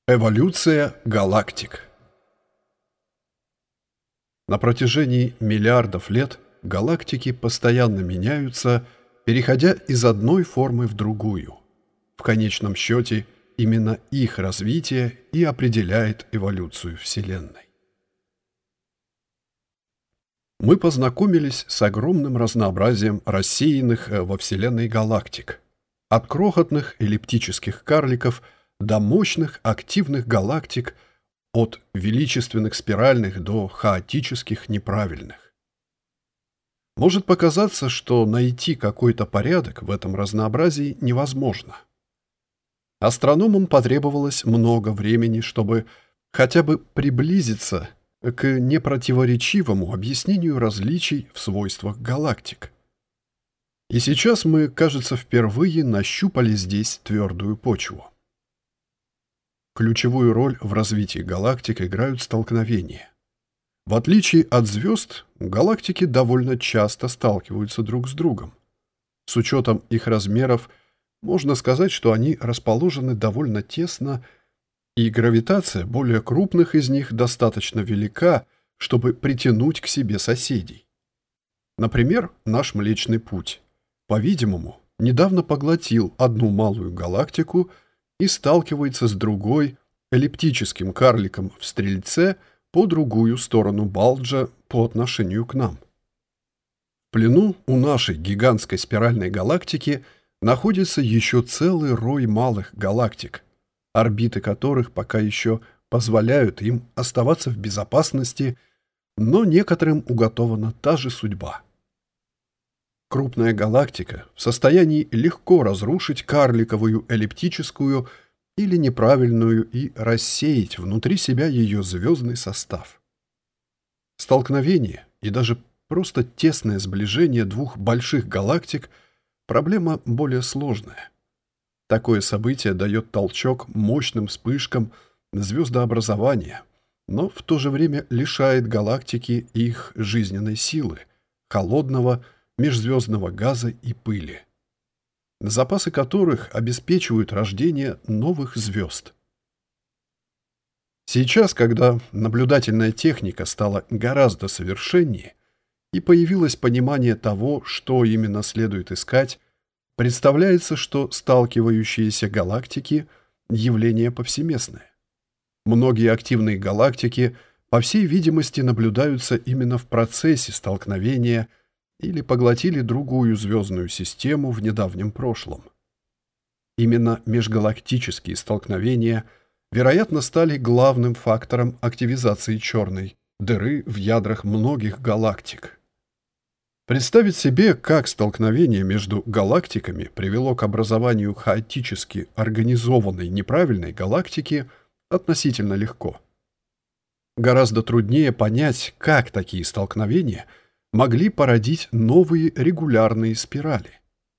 Эволюция галактик. На протяжении миллиардов лет галактики постоянно меняются, переходя из одной формы в другую. В конечном счете, именно их развитие и определяет эволюцию Вселенной. Мы познакомились с огромным разнообразием рассеянных во Вселенной галактик, от крохотных эллиптических карликов до мощных активных галактик, от величественных спиральных до хаотических неправильных. Может показаться, что найти какой-то порядок в этом разнообразии невозможно. Астрономам потребовалось много времени, чтобы хотя бы приблизиться к непротиворечивому объяснению различий в свойствах галактик. И сейчас мы, кажется, впервые нащупали здесь твердую почву. Ключевую роль в развитии галактик играют столкновения. В отличие от звезд, галактики довольно часто сталкиваются друг с другом. С учетом их размеров, можно сказать, что они расположены довольно тесно, и гравитация более крупных из них достаточно велика, чтобы притянуть к себе соседей. Например, наш Млечный Путь, по-видимому, недавно поглотил одну малую галактику и сталкивается с другой, эллиптическим карликом в Стрельце, по другую сторону Балджа по отношению к нам. В плену у нашей гигантской спиральной галактики находится еще целый рой малых галактик, орбиты которых пока еще позволяют им оставаться в безопасности, но некоторым уготована та же судьба. Крупная галактика в состоянии легко разрушить карликовую эллиптическую или неправильную и рассеять внутри себя ее звездный состав. Столкновение и даже просто тесное сближение двух больших галактик – проблема более сложная. Такое событие дает толчок мощным вспышкам звездообразования, но в то же время лишает галактики их жизненной силы, холодного, межзвездного газа и пыли, запасы которых обеспечивают рождение новых звезд. Сейчас, когда наблюдательная техника стала гораздо совершеннее и появилось понимание того, что именно следует искать, представляется, что сталкивающиеся галактики – явление повсеместное. Многие активные галактики, по всей видимости, наблюдаются именно в процессе столкновения или поглотили другую звездную систему в недавнем прошлом. Именно межгалактические столкновения, вероятно, стали главным фактором активизации черной дыры в ядрах многих галактик. Представить себе, как столкновение между галактиками привело к образованию хаотически организованной неправильной галактики, относительно легко. Гораздо труднее понять, как такие столкновения могли породить новые регулярные спирали.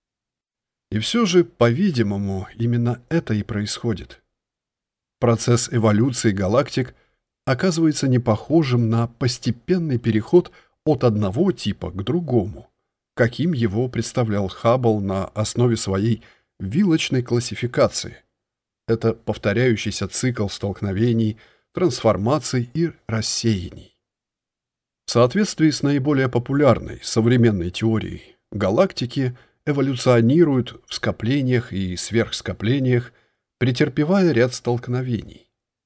И все же, по-видимому, именно это и происходит. Процесс эволюции галактик оказывается не похожим на постепенный переход от одного типа к другому, каким его представлял Хаббл на основе своей вилочной классификации. Это повторяющийся цикл столкновений, трансформаций и рассеяний. В соответствии с наиболее популярной современной теорией, галактики эволюционируют в скоплениях и сверхскоплениях, претерпевая ряд столкновений.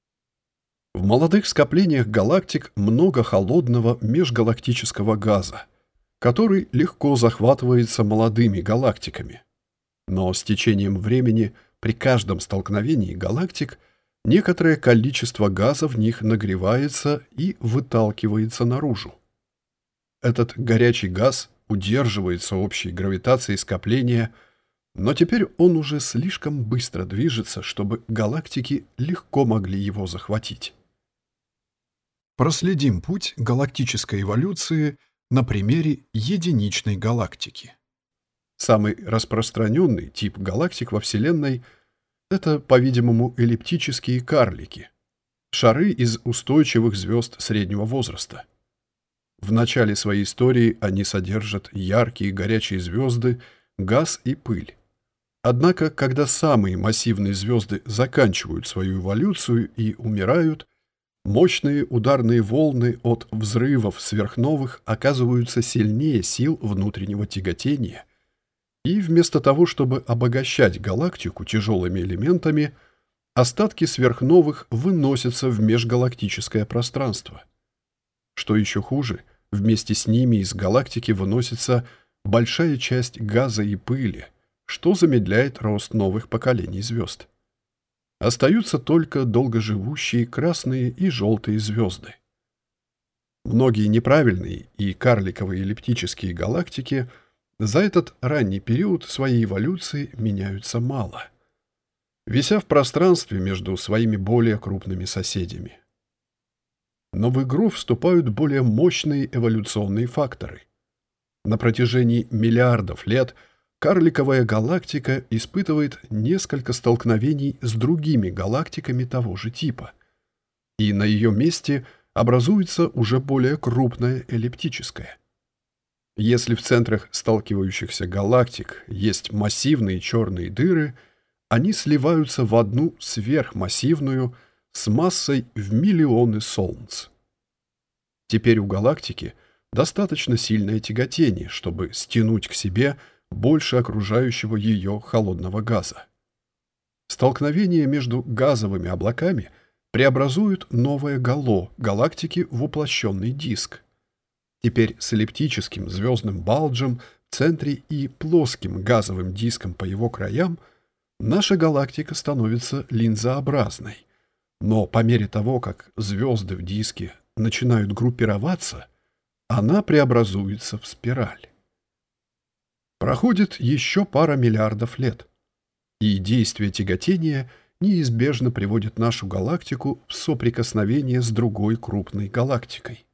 В молодых скоплениях галактик много холодного межгалактического газа, который легко захватывается молодыми галактиками. Но с течением времени при каждом столкновении галактик некоторое количество газа в них нагревается и выталкивается наружу. Этот горячий газ удерживается общей гравитацией скопления, но теперь он уже слишком быстро движется, чтобы галактики легко могли его захватить. Проследим путь галактической эволюции на примере единичной галактики. Самый распространенный тип галактик во Вселенной — это, по-видимому, эллиптические карлики, шары из устойчивых звезд среднего возраста. В начале своей истории они содержат яркие горячие звезды, газ и пыль. Однако, когда самые массивные звезды заканчивают свою эволюцию и умирают, мощные ударные волны от взрывов сверхновых оказываются сильнее сил внутреннего тяготения, и вместо того, чтобы обогащать галактику тяжелыми элементами, остатки сверхновых выносятся в межгалактическое пространство. Что еще хуже, вместе с ними из галактики выносится большая часть газа и пыли, что замедляет рост новых поколений звезд. Остаются только долгоживущие красные и желтые звезды. Многие неправильные и карликовые эллиптические галактики за этот ранний период своей эволюции меняются мало, вися в пространстве между своими более крупными соседями. Но в игру вступают более мощные эволюционные факторы. На протяжении миллиардов лет карликовая галактика испытывает несколько столкновений с другими галактиками того же типа, и на ее месте образуется уже более крупная эллиптическая. Если в центрах сталкивающихся галактик есть массивные черные дыры, они сливаются в одну сверхмассивную с массой в миллионы солнц. Теперь у галактики достаточно сильное тяготение, чтобы стянуть к себе больше окружающего ее холодного газа. Столкновение между газовыми облаками преобразует новое гало галактики в уплощенный диск. Теперь с эллиптическим звездным балджем в центре и плоским газовым диском по его краям наша галактика становится линзообразной. Но по мере того, как звезды в диске начинают группироваться, она преобразуется в спираль. Проходит еще пара миллиардов лет, и действие тяготения неизбежно приводит нашу галактику в соприкосновение с другой крупной галактикой.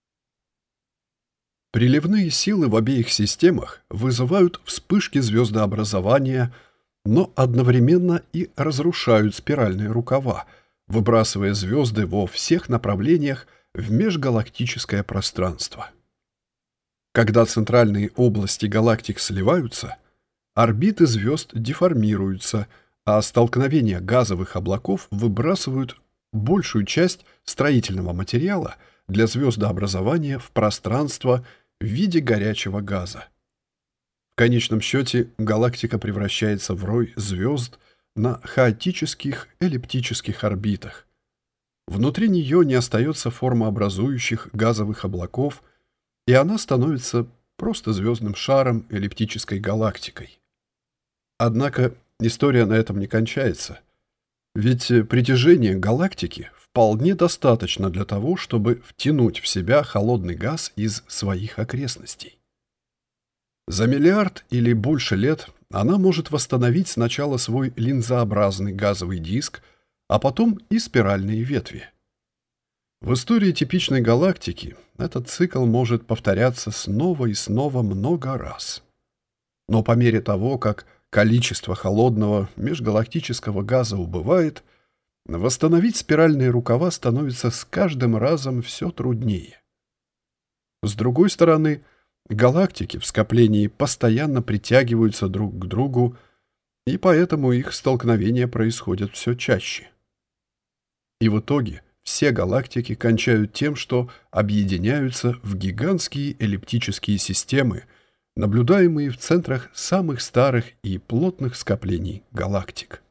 Приливные силы в обеих системах вызывают вспышки звездообразования, но одновременно и разрушают спиральные рукава, выбрасывая звезды во всех направлениях в межгалактическое пространство. Когда центральные области галактик сливаются, орбиты звезд деформируются, а столкновения газовых облаков выбрасывают большую часть строительного материала для звездообразования в пространство в виде горячего газа. В конечном счете галактика превращается в рой звезд на хаотических эллиптических орбитах. Внутри нее не остается формообразующих газовых облаков, и она становится просто звездным шаром эллиптической галактикой. Однако история на этом не кончается, ведь притяжение галактики вполне достаточно для того, чтобы втянуть в себя холодный газ из своих окрестностей. За миллиард или больше лет она может восстановить сначала свой линзообразный газовый диск, а потом и спиральные ветви. В истории типичной галактики этот цикл может повторяться снова и снова много раз. Но по мере того, как количество холодного межгалактического газа убывает, восстановить спиральные рукава становится с каждым разом все труднее. С другой стороны, галактики в скоплении постоянно притягиваются друг к другу, и поэтому их столкновения происходят все чаще. И в итоге все галактики кончают тем, что объединяются в гигантские эллиптические системы, наблюдаемые в центрах самых старых и плотных скоплений галактик.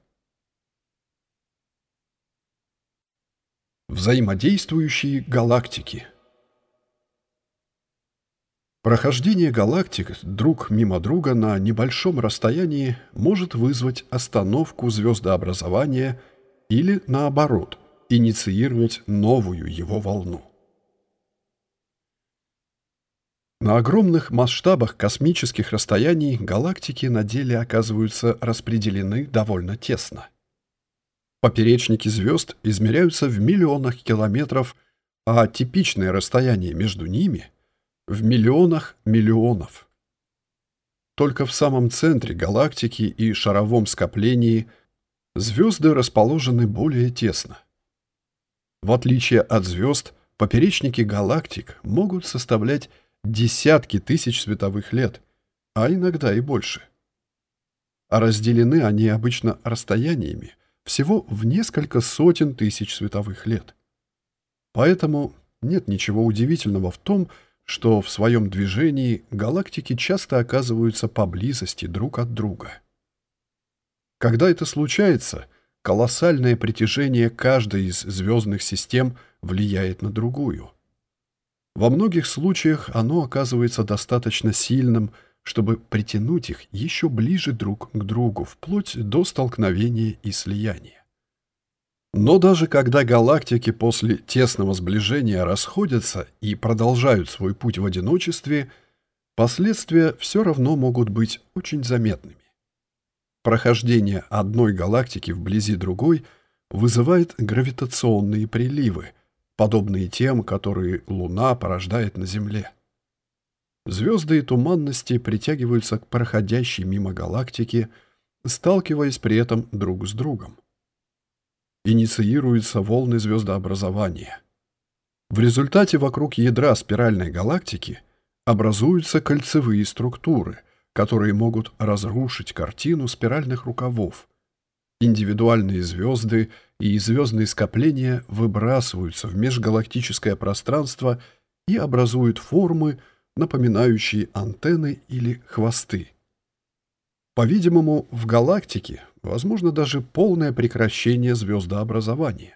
Взаимодействующие галактики. Прохождение галактик друг мимо друга на небольшом расстоянии может вызвать остановку звездообразования или, наоборот, инициировать новую его волну. На огромных масштабах космических расстояний галактики на деле оказываются распределены довольно тесно. Поперечники звезд измеряются в миллионах километров, а типичное расстояние между ними — в миллионах миллионов. Только в самом центре галактики и шаровом скоплении звезды расположены более тесно. В отличие от звезд, поперечники галактик могут составлять десятки тысяч световых лет, а иногда и больше. а разделены они обычно расстояниями всего в несколько сотен тысяч световых лет. Поэтому нет ничего удивительного в том, что в своем движении галактики часто оказываются поблизости друг от друга. Когда это случается, колоссальное притяжение каждой из звездных систем влияет на другую. Во многих случаях оно оказывается достаточно сильным, чтобы притянуть их еще ближе друг к другу, вплоть до столкновения и слияния. Но даже когда галактики после тесного сближения расходятся и продолжают свой путь в одиночестве, последствия все равно могут быть очень заметными. Прохождение одной галактики вблизи другой вызывает гравитационные приливы, подобные тем, которые Луна порождает на Земле. Звезды и туманности притягиваются к проходящей мимо галактике, сталкиваясь при этом друг с другом. Инициируются волны звездообразования. В результате вокруг ядра спиральной галактики образуются кольцевые структуры, которые могут разрушить картину спиральных рукавов. Индивидуальные звезды и звездные скопления выбрасываются в межгалактическое пространство и образуют формы, напоминающие антенны или хвосты. По-видимому, в галактике возможно даже полное прекращение звездообразования.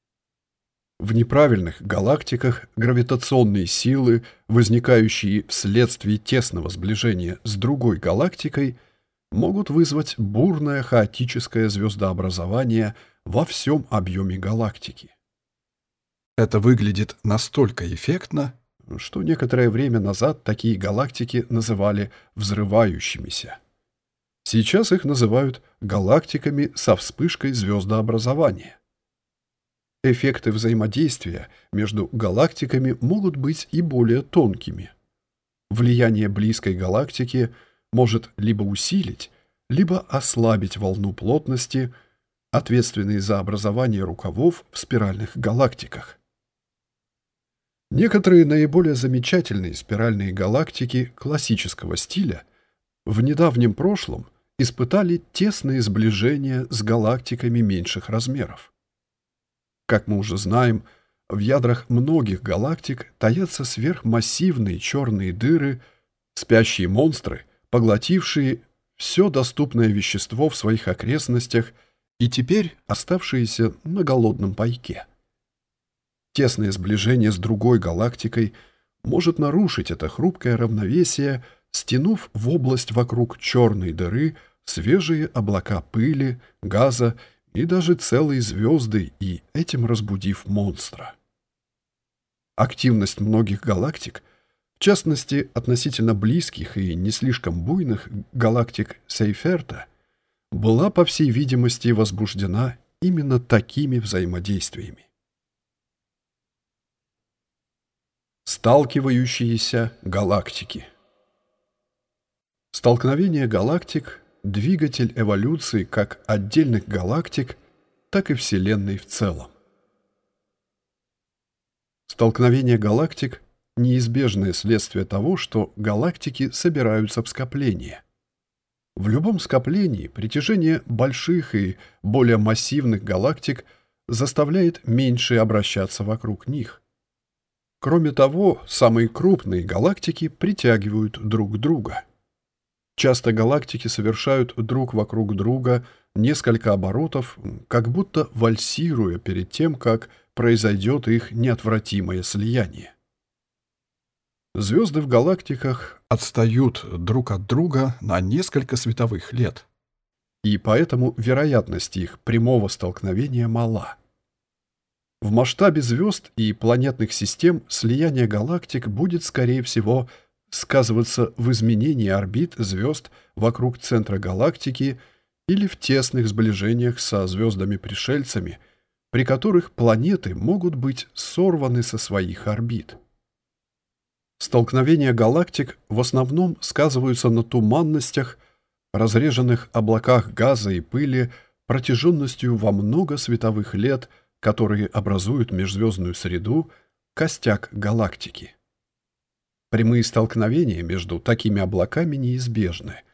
В неправильных галактиках гравитационные силы, возникающие вследствие тесного сближения с другой галактикой, могут вызвать бурное хаотическое звездообразование во всем объеме галактики. Это выглядит настолько эффектно, что некоторое время назад такие галактики называли взрывающимися. Сейчас их называют галактиками со вспышкой звездообразования. Эффекты взаимодействия между галактиками могут быть и более тонкими. Влияние близкой галактики может либо усилить, либо ослабить волну плотности, ответственной за образование рукавов в спиральных галактиках. Некоторые наиболее замечательные спиральные галактики классического стиля в недавнем прошлом испытали тесные сближения с галактиками меньших размеров. Как мы уже знаем, в ядрах многих галактик таятся сверхмассивные черные дыры, спящие монстры, поглотившие все доступное вещество в своих окрестностях и теперь оставшиеся на голодном пайке. Тесное сближение с другой галактикой может нарушить это хрупкое равновесие, стянув в область вокруг черной дыры свежие облака пыли, газа и даже целые звезды, и этим разбудив монстра. Активность многих галактик, в частности, относительно близких и не слишком буйных галактик Сейферта, была, по всей видимости, возбуждена именно такими взаимодействиями. Сталкивающиеся галактики. Столкновение галактик — двигатель эволюции как отдельных галактик, так и Вселенной в целом. Столкновение галактик — неизбежное следствие того, что галактики собираются в скопления. В любом скоплении притяжение больших и более массивных галактик заставляет меньшие обращаться вокруг них. Кроме того, самые крупные галактики притягивают друг друга. Часто галактики совершают друг вокруг друга несколько оборотов, как будто вальсируя перед тем, как произойдет их неотвратимое слияние. Звезды в галактиках отстают друг от друга на несколько световых лет, и поэтому вероятность их прямого столкновения мала. В масштабе звезд и планетных систем слияние галактик будет, скорее всего, сказываться в изменении орбит звезд вокруг центра галактики или в тесных сближениях со звездами-пришельцами, при которых планеты могут быть сорваны со своих орбит. Столкновения галактик в основном сказываются на туманностях, разреженных облаках газа и пыли протяженностью во много световых лет, которые образуют межзвездную среду, костяк галактики. Прямые столкновения между такими облаками неизбежны,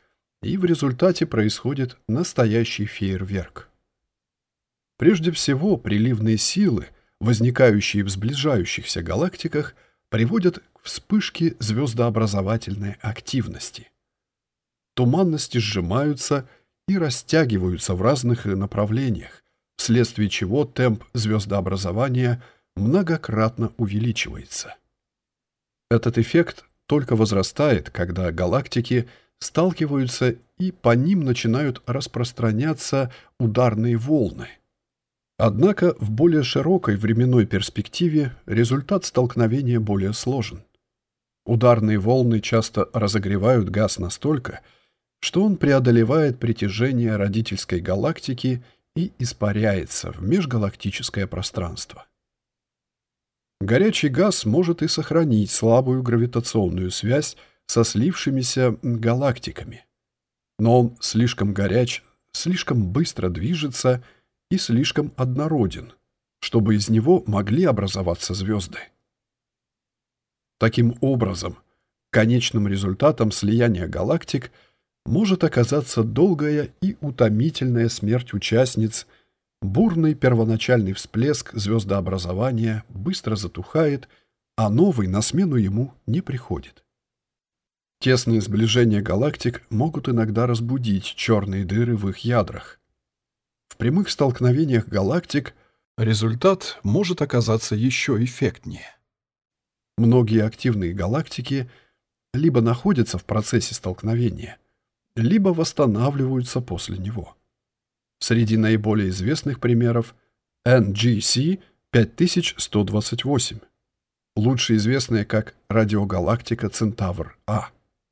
и в результате происходит настоящий фейерверк. Прежде всего, приливные силы, возникающие в сближающихся галактиках, приводят к вспышке звездообразовательной активности. Туманности сжимаются и растягиваются в разных направлениях, вследствие чего темп звездообразования многократно увеличивается. Этот эффект только возрастает, когда галактики сталкиваются и по ним начинают распространяться ударные волны. Однако в более широкой временной перспективе результат столкновения более сложен. Ударные волны часто разогревают газ настолько, что он преодолевает притяжение родительской галактики и испаряется в межгалактическое пространство. Горячий газ может и сохранить слабую гравитационную связь со слившимися галактиками, но он слишком горяч, слишком быстро движется и слишком однороден, чтобы из него могли образоваться звезды. Таким образом, конечным результатом слияния галактик может оказаться долгая и утомительная смерть участниц. Бурный первоначальный всплеск звездообразования быстро затухает, а новый на смену ему не приходит. Тесные сближения галактик могут иногда разбудить черные дыры в их ядрах. В прямых столкновениях галактик результат может оказаться еще эффектнее. Многие активные галактики либо находятся в процессе столкновения, либо восстанавливаются после него. Среди наиболее известных примеров NGC 5128, лучше известная как радиогалактика Центавр-А.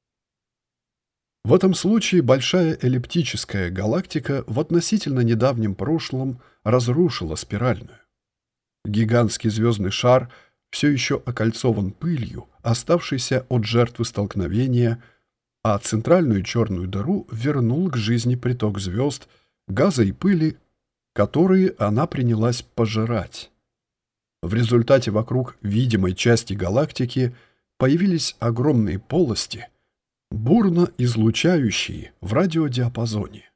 В этом случае большая эллиптическая галактика в относительно недавнем прошлом разрушила спиральную. Гигантский звездный шар все еще окольцован пылью, оставшейся от жертвы столкновения, а центральную черную дыру вернул к жизни приток звезд, газа и пыли, которые она принялась пожирать. В результате вокруг видимой части галактики появились огромные полости, бурно излучающие в радиодиапазоне.